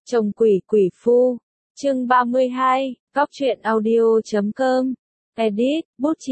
Chồng quỷ quỷ phu. Chương 32, góc truyện audio.com. Edit, bút chì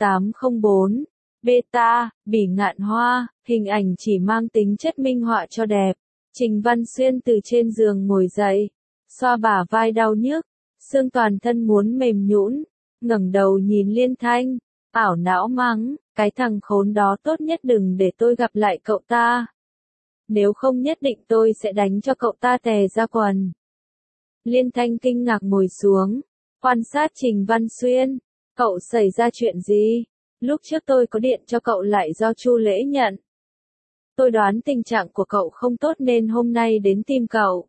0804. Beta, bỉ ngạn hoa, hình ảnh chỉ mang tính chất minh họa cho đẹp. Trình Văn Xuyên từ trên giường ngồi dậy, xoa bả vai đau nhức, xương toàn thân muốn mềm nhũn, ngẩng đầu nhìn Liên Thanh, ảo não mắng, cái thằng khốn đó tốt nhất đừng để tôi gặp lại cậu ta. Nếu không nhất định tôi sẽ đánh cho cậu ta tè ra quần. Liên Thanh kinh ngạc ngồi xuống, quan sát Trình Văn Xuyên, cậu xảy ra chuyện gì? Lúc trước tôi có điện cho cậu lại do Chu Lễ nhận. Tôi đoán tình trạng của cậu không tốt nên hôm nay đến tìm cậu.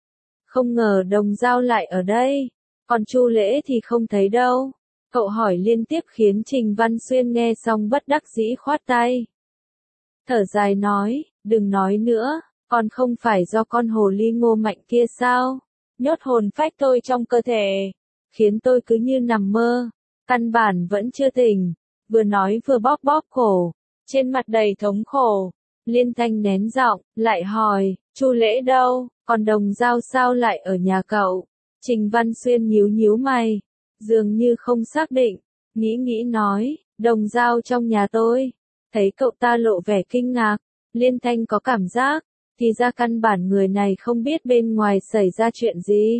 Không ngờ Đồng Dao lại ở đây, còn Chu Lễ thì không thấy đâu. Cậu hỏi liên tiếp khiến Trình Văn Xuyên nghe xong bất đắc dĩ khoát tay. Thở dài nói, đừng nói nữa, còn không phải do con hồ ly Ngô Mạnh kia sao? Nhốt hồn phách tôi trong cơ thể, khiến tôi cứ như nằm mơ, căn bản vẫn chưa tỉnh, vừa nói vừa bóp bóp cổ, trên mặt đầy thống khổ. Liên Thanh nén giọng, lại hỏi, Chu Lễ đâu, còn Đồng Dao sao lại ở nhà cậu? Trình Văn Xuyên nhíu nhíu mày, dường như không xác định, nghĩ nói, Đồng Dao trong nhà tôi. Thấy cậu ta lộ vẻ kinh ngạc, Liên Thanh có cảm giác, thì ra căn bản người này không biết bên ngoài xảy ra chuyện gì.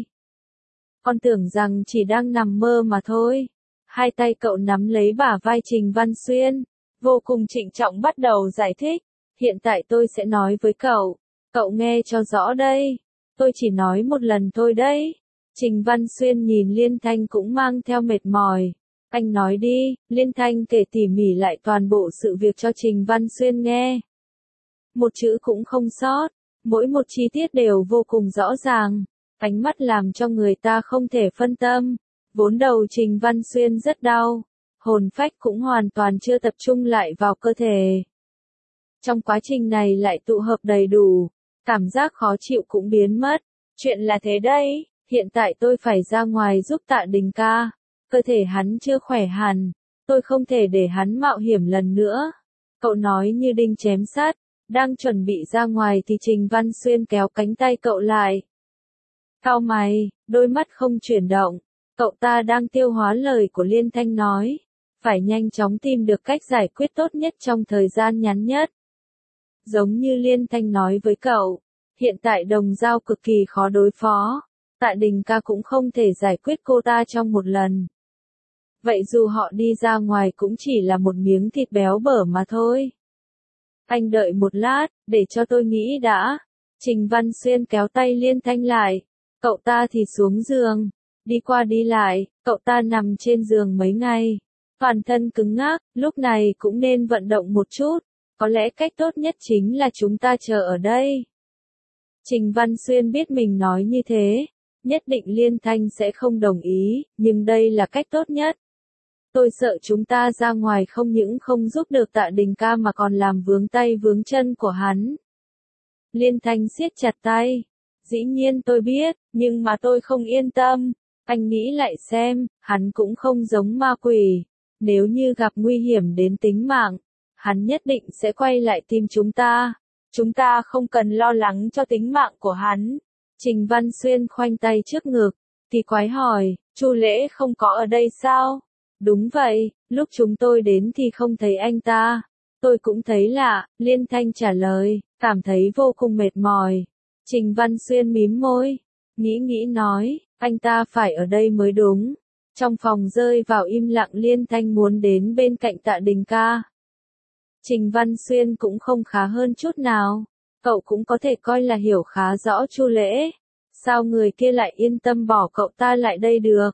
Con tưởng rằng chỉ đang nằm mơ mà thôi. Hai tay cậu nắm lấy bả vai Trình Văn Xuyên, vô cùng trịnh trọng bắt đầu giải thích. Hiện tại tôi sẽ nói với cậu nghe cho rõ đây. Tôi chỉ nói một lần thôi đấy. Trình Văn Xuyên nhìn Liên Thanh cũng mang theo mệt mỏi. Anh nói đi, Liên Thanh kể tỉ mỉ lại toàn bộ sự việc cho Trình Văn Xuyên nghe. Một chữ cũng không sót, mỗi một chi tiết đều vô cùng rõ ràng, ánh mắt làm cho người ta không thể phân tâm. Vốn đầu Trình Văn Xuyên rất đau, hồn phách cũng hoàn toàn chưa tập trung lại vào cơ thể. Trong quá trình này lại tụ hợp đầy đủ, cảm giác khó chịu cũng biến mất. Chuyện là thế đấy, hiện tại tôi phải ra ngoài giúp Tạ Đình ca. Cơ thể hắn chưa khỏe hẳn, tôi không thể để hắn mạo hiểm lần nữa. Cậu nói như đinh chém sắt, đang chuẩn bị ra ngoài thì Trình Văn Xuyên kéo cánh tay cậu lại. Cau mày, đôi mắt không chuyển động, cậu ta đang tiêu hóa lời của Liên Thanh nói. Phải nhanh chóng tìm được cách giải quyết tốt nhất trong thời gian ngắn nhất. Giống như Liên Thanh nói với cậu, hiện tại Đồng Dao cực kỳ khó đối phó. Tạ Đình ca cũng không thể giải quyết cô ta trong một lần. Vậy dù họ đi ra ngoài cũng chỉ là một miếng thịt béo bở mà thôi. Anh đợi một lát, để cho tôi nghĩ đã. Trình Văn Xuyên kéo tay Liên Thanh lại. Cậu ta thì xuống giường. Đi qua đi lại, cậu ta nằm trên giường mấy ngày. Toàn thân cứng ngắc, lúc này cũng nên vận động một chút. Có lẽ cách tốt nhất chính là chúng ta chờ ở đây. Trình Văn Xuyên biết mình nói như thế, nhất định Liên Thanh sẽ không đồng ý, nhưng đây là cách tốt nhất. Tôi sợ chúng ta ra ngoài không những không giúp được Tạ Đình ca mà còn làm vướng tay vướng chân của hắn. Liên Thanh siết chặt tay. Dĩ nhiên tôi biết, nhưng mà tôi không yên tâm. Anh nghĩ lại xem, hắn cũng không giống ma quỷ. Nếu như gặp nguy hiểm đến tính mạng, hắn nhất định sẽ quay lại tìm chúng ta. Chúng ta không cần lo lắng cho tính mạng của hắn. Trình Văn Xuyên khoanh tay trước ngực, thì quái hỏi, Chu Lễ không có ở đây sao? Đúng vậy, lúc chúng tôi đến thì không thấy anh ta. Tôi cũng thấy lạ, Liên Thanh trả lời, cảm thấy vô cùng mệt mỏi. Trình Văn Xuyên mím môi, nghĩ nói, anh ta phải ở đây mới đúng. Trong phòng rơi vào im lặng, Liên Thanh muốn đến bên cạnh Tạ Đình ca. Trình Văn Xuyên cũng không khá hơn chút nào. Cậu cũng có thể coi là hiểu khá rõ Chu Lễ. Sao người kia lại yên tâm bỏ cậu ta lại đây được?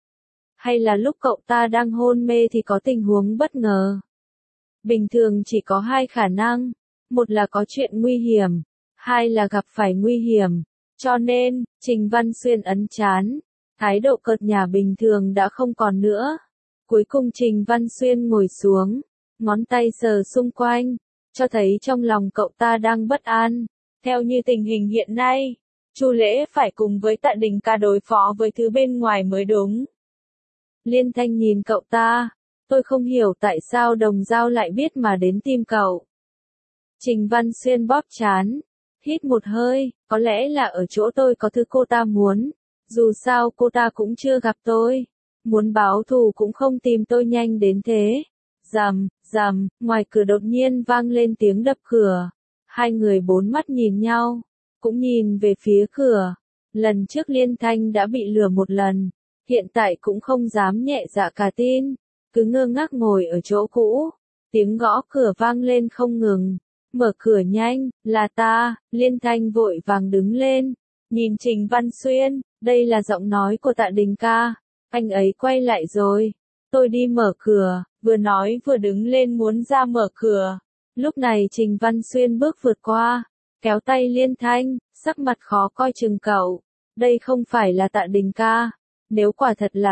Hay là lúc cậu ta đang hôn mê thì có tình huống bất ngờ? Bình thường chỉ có hai khả năng. Một là có chuyện nguy hiểm. Hai là gặp phải nguy hiểm. Cho nên, Trình Văn Xuyên ấn trán. Thái độ cợt nhả bình thường đã không còn nữa. Cuối cùng Trình Văn Xuyên ngồi xuống. Ngón tay sờ xung quanh. Cho thấy trong lòng cậu ta đang bất an. Theo như tình hình hiện nay, Chu Lễ phải cùng với Tạ Đình ca đối phó với thứ bên ngoài mới đúng. Liên Thanh nhìn cậu ta. Tôi không hiểu tại sao Đồng Dao lại biết mà đến tìm cậu. Trình Văn Xuyên bóp trán. hít một hơi, có lẽ là ở chỗ tôi có thứ cô ta muốn. Dù sao cô ta cũng chưa gặp tôi. Muốn báo thù cũng không tìm tôi nhanh đến thế. Rầm, rầm, ngoài cửa đột nhiên vang lên tiếng đập cửa. Hai người bốn mắt nhìn nhau, cũng nhìn về phía cửa. Lần trước Liên Thanh đã bị lừa một lần, hiện tại cũng không dám nhẹ dạ cả tin, cứ ngơ ngác ngồi ở chỗ cũ. Tiếng gõ cửa vang lên không ngừng. Mở cửa nhanh, là ta. Liên Thanh vội vàng đứng lên, nhìn Trình Văn Xuyên, đây là giọng nói của Tạ Đình ca. Anh ấy quay lại rồi. Tôi đi mở cửa, vừa nói vừa đứng lên muốn ra mở cửa. Lúc này Trình Văn Xuyên bước vượt qua, kéo tay Liên Thanh, sắc mặt khó coi chừng cậu. Đây không phải là Tạ Đình ca. Nếu quả thật là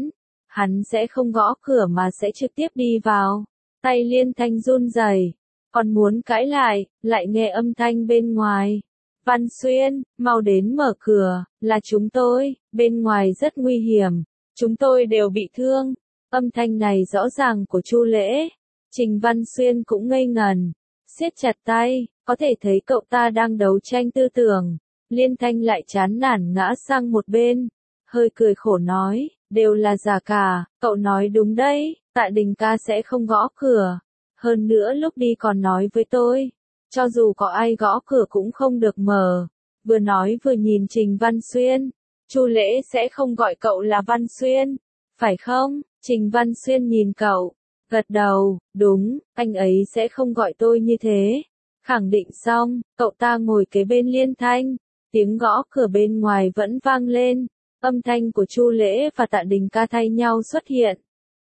hắn sẽ không gõ cửa mà sẽ trực tiếp đi vào. Tay Liên Thanh run rẩy, còn muốn cãi lại nghe âm thanh bên ngoài. Văn Xuyên, mau đến mở cửa, là chúng tôi, bên ngoài rất nguy hiểm, chúng tôi đều bị thương. Âm thanh này rõ ràng của Chu Lễ. Trình Văn Xuyên cũng ngây ngần, siết chặt tay, có thể thấy cậu ta đang đấu tranh tư tưởng. Liên Thanh lại chán nản ngã sang một bên, hơi cười khổ nói, đều là giả cả, cậu nói đúng đấy, Tạ Đình ca sẽ không gõ cửa. Hơn nữa lúc đi còn nói với tôi, cho dù có ai gõ cửa cũng không được mở. Vừa nói vừa nhìn Trình Văn Xuyên, Chu Lễ sẽ không gọi cậu là Văn Xuyên, phải không? Trình Văn Xuyên nhìn cậu, gật đầu, đúng, anh ấy sẽ không gọi tôi như thế. Khẳng định xong, cậu ta ngồi kế bên Liên Thanh, tiếng gõ cửa bên ngoài vẫn vang lên, âm thanh của Chu Lễ và Tạ Đình ca thay nhau xuất hiện.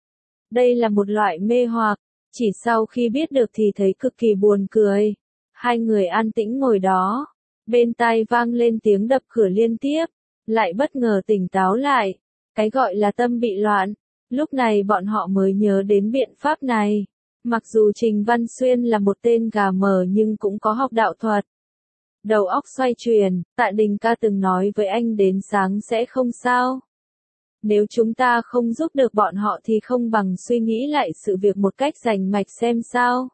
Đây là một loại mê hoặc, chỉ sau khi biết được thì thấy cực kỳ buồn cười. Hai người an tĩnh ngồi đó, bên tai vang lên tiếng đập cửa liên tiếp, lại bất ngờ tỉnh táo lại. Cái gọi là tâm bị loạn, lúc này bọn họ mới nhớ đến biện pháp này. Mặc dù Trình Văn Xuyên là một tên gà mờ nhưng cũng có học đạo thuật. Đầu óc xoay chuyển, Tạ Đình ca từng nói với anh đến sáng sẽ không sao. Nếu chúng ta không giúp được bọn họ thì không bằng suy nghĩ lại sự việc một cách rành mạch xem sao.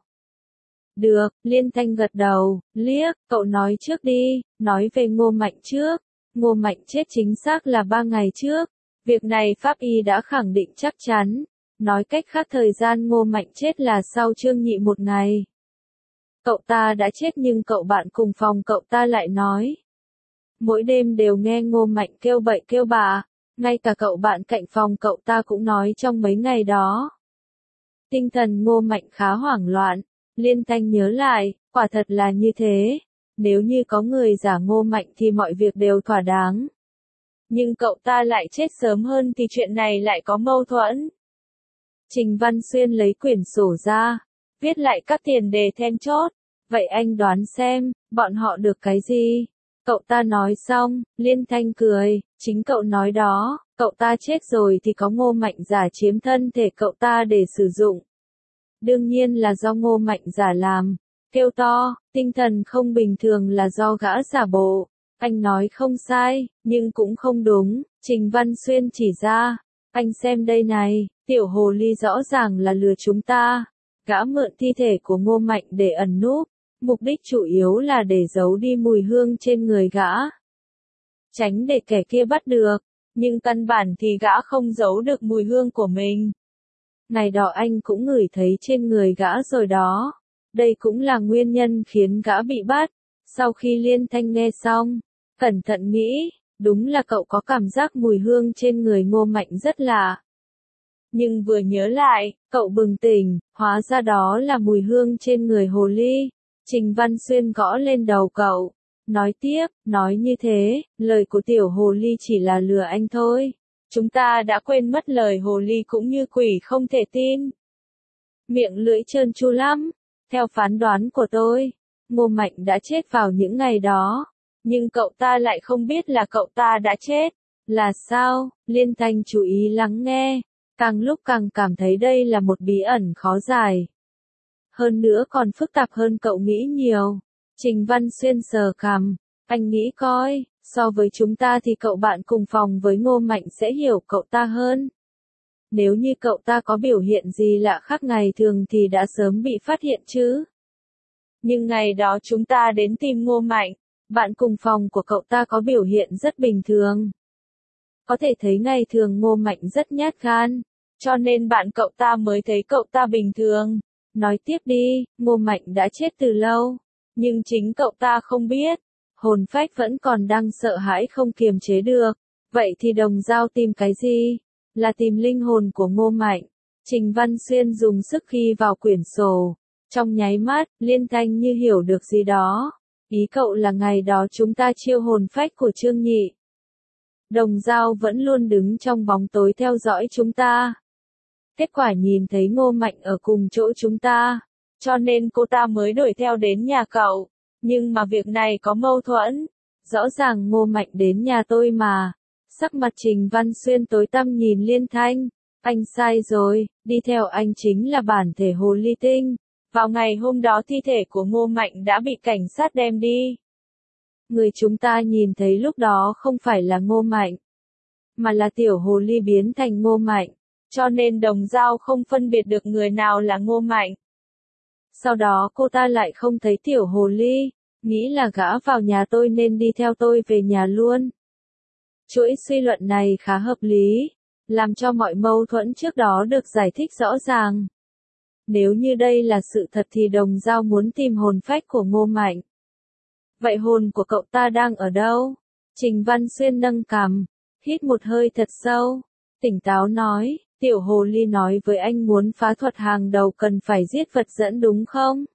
Được, Liên Thanh gật đầu, liếc, cậu nói trước đi, nói về Ngô Mạnh trước. Ngô Mạnh chết chính xác là 3 ngày trước. Việc này pháp y đã khẳng định chắc chắn. Nói cách khác thời gian Ngô Mạnh chết là sau Trương Nhị một ngày. Cậu ta đã chết nhưng cậu bạn cùng phòng cậu ta lại nói. Mỗi đêm đều nghe Ngô Mạnh kêu bậy kêu bạ. Ngay cả cậu bạn cạnh phòng cậu ta cũng nói trong mấy ngày đó. Tinh thần Ngô Mạnh khá hoảng loạn. Liên Thanh nhớ lại, quả thật là như thế. Nếu như có người giả Ngô Mạnh thì mọi việc đều thỏa đáng. Nhưng cậu ta lại chết sớm hơn thì chuyện này lại có mâu thuẫn. Trình Văn Xuyên lấy quyển sổ ra, viết lại các tiền đề then chốt. Vậy anh đoán xem, bọn họ được cái gì? Cậu ta nói xong, Liên Thanh cười, chính cậu nói đó, cậu ta chết rồi thì có Ngô Mạnh giả chiếm thân thể cậu ta để sử dụng. Đương nhiên là do Ngô Mạnh giả làm. Kêu to, tinh thần không bình thường là do gã giả bộ. Anh nói không sai, nhưng cũng không đúng. Trình Văn Xuyên chỉ ra. Anh xem đây này, tiểu hồ ly rõ ràng là lừa chúng ta. Gã mượn thi thể của Ngô Mạnh để ẩn núp. Mục đích chủ yếu là để giấu đi mùi hương trên người gã. Tránh để kẻ kia bắt được. Nhưng căn bản thì gã không giấu được mùi hương của mình. Ngày đó anh cũng ngửi thấy trên người gã rồi đó. Đây cũng là nguyên nhân khiến gã bị bắt. Sau khi Liên Thanh nghe xong, cẩn thận nghĩ, đúng là cậu có cảm giác mùi hương trên người Ngô Mạnh rất lạ. Nhưng vừa nhớ lại, cậu bừng tỉnh, hóa ra đó là mùi hương trên người hồ ly. Trình Văn Xuyên gõ lên đầu cậu, nói tiếp, nói như thế, lời của tiểu hồ ly chỉ là lừa anh thôi. Chúng ta đã quên mất lời hồ ly cũng như quỷ không thể tin. Miệng lưỡi trơn tru lắm. Theo phán đoán của tôi, Ngô Mạnh đã chết vào những ngày đó. Nhưng cậu ta lại không biết là cậu ta đã chết. Là sao? Liên Thanh chú ý lắng nghe. Càng lúc càng cảm thấy đây là một bí ẩn khó giải. Hơn nữa còn phức tạp hơn cậu nghĩ nhiều. Trình Văn Xuyên sờ cằm. Anh nghĩ coi, so với chúng ta thì cậu bạn cùng phòng với Ngô Mạnh sẽ hiểu cậu ta hơn. Nếu như cậu ta có biểu hiện gì lạ khác ngày thường thì đã sớm bị phát hiện chứ. Nhưng ngày đó chúng ta đến tìm Ngô Mạnh, Bạn cùng phòng của cậu ta có biểu hiện rất bình thường. Có thể thấy ngày thường Ngô Mạnh rất nhát gan, cho nên bạn cậu ta mới thấy cậu ta bình thường. Nói tiếp đi, Ngô Mạnh đã chết từ lâu, nhưng chính cậu ta không biết, hồn phách vẫn còn đang sợ hãi không kiềm chế được. Vậy thì Đồng Dao tìm cái gì? Là tìm linh hồn của Ngô Mạnh. Trình Văn Xuyên dùng sức ghi vào quyển sổ. Trong nháy mắt, Liên Thanh như hiểu được gì đó. Ý cậu là ngày đó chúng ta chiêu hồn phách của Trương Nhị. Đồng Dao vẫn luôn đứng trong bóng tối theo dõi chúng ta. Kết quả nhìn thấy Ngô Mạnh ở cùng chỗ chúng ta, cho nên cô ta mới đuổi theo đến nhà cậu. Nhưng mà việc này có mâu thuẫn. Rõ ràng Ngô Mạnh đến nhà tôi mà. Sắc mặt Trình Văn Xuyên tối tăm nhìn Liên Thanh. Anh sai rồi, đi theo anh chính là bản thể hồ ly tinh. Vào ngày hôm đó thi thể của Ngô Mạnh đã bị cảnh sát đem đi. Người chúng ta nhìn thấy lúc đó không phải là Ngô Mạnh, mà là tiểu hồ ly biến thành Ngô Mạnh. Cho nên Đồng Dao không phân biệt được người nào là Ngô Mạnh. Sau đó cô ta lại không thấy tiểu hồ ly, nghĩ là gã vào nhà tôi nên đi theo tôi về nhà luôn. Chuỗi suy luận này khá hợp lý, làm cho mọi mâu thuẫn trước đó được giải thích rõ ràng. Nếu như đây là sự thật thì Đồng Dao muốn tìm hồn phách của Ngô Mạnh. Vậy hồn của cậu ta đang ở đâu? Trình Văn Xuyên nâng cằm, hít một hơi thật sâu, tỉnh táo nói, tiểu hồ ly nói với anh muốn phá thuật hàng đầu cần phải giết vật dẫn đúng không?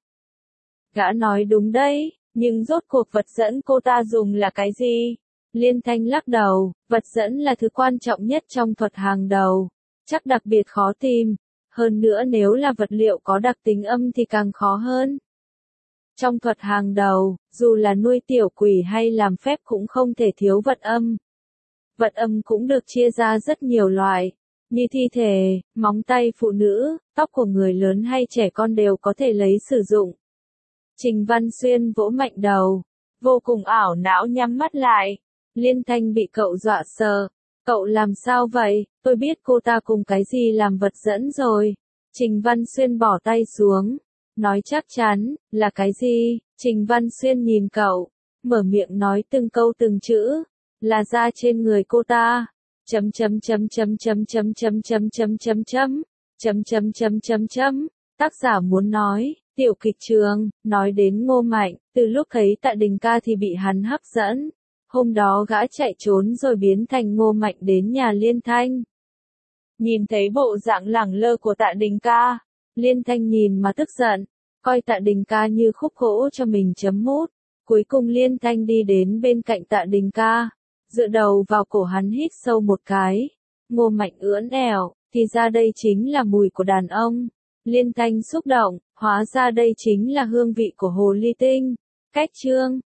Gã nói đúng đấy, nhưng rốt cuộc vật dẫn cô ta dùng là cái gì? Liên Thanh lắc đầu, vật dẫn là thứ quan trọng nhất trong thuật hàng đầu, chắc đặc biệt khó tìm, hơn nữa nếu là vật liệu có đặc tính âm thì càng khó hơn. Trong thuật hàng đầu, dù là nuôi tiểu quỷ hay làm phép cũng không thể thiếu vật âm. Vật âm cũng được chia ra rất nhiều loại, như thi thể, móng tay phụ nữ, tóc của người lớn hay trẻ con đều có thể lấy sử dụng. Trình Văn Xuyên vỗ mạnh đầu, vô cùng ảo não nhắm mắt lại. Liên Thanh bị cậu dọa sợ. Cậu làm sao vậy? Tôi biết cô ta cùng cái gì làm vật dẫn rồi. Trình Văn Xuyên bỏ tay xuống, nói chắc chắn, là cái gì? Trình Văn Xuyên nhìn cậu, mở miệng nói từng câu từng chữ, là da trên người cô ta. Chấm chấm chấm chấm chấm chấm chấm chấm chấm chấm chấm chấm chấm chấm chấm chấm. Tác giả muốn nói, tiểu kịch trường, nói đến Ngô Mạnh, từ lúc thấy Tạ Đình Ca thì bị hắn hấp dẫn. Hôm đó gã chạy trốn rồi biến thành Ngô Mạnh đến nhà Liên Thanh. Nhìn thấy bộ dạng lẳng lơ của Tạ Đình Ca, Liên Thanh nhìn mà tức giận, coi Tạ Đình Ca như khúc gỗ cho mình chấm mút. Cuối cùng Liên Thanh đi đến bên cạnh Tạ Đình Ca, dựa đầu vào cổ hắn hít sâu một cái. Ngô Mạnh ưỡn ẻo, thì ra đây chính là mùi của đàn ông. Liên Thanh xúc động, hóa ra đây chính là hương vị của hồ ly tinh. Cách chương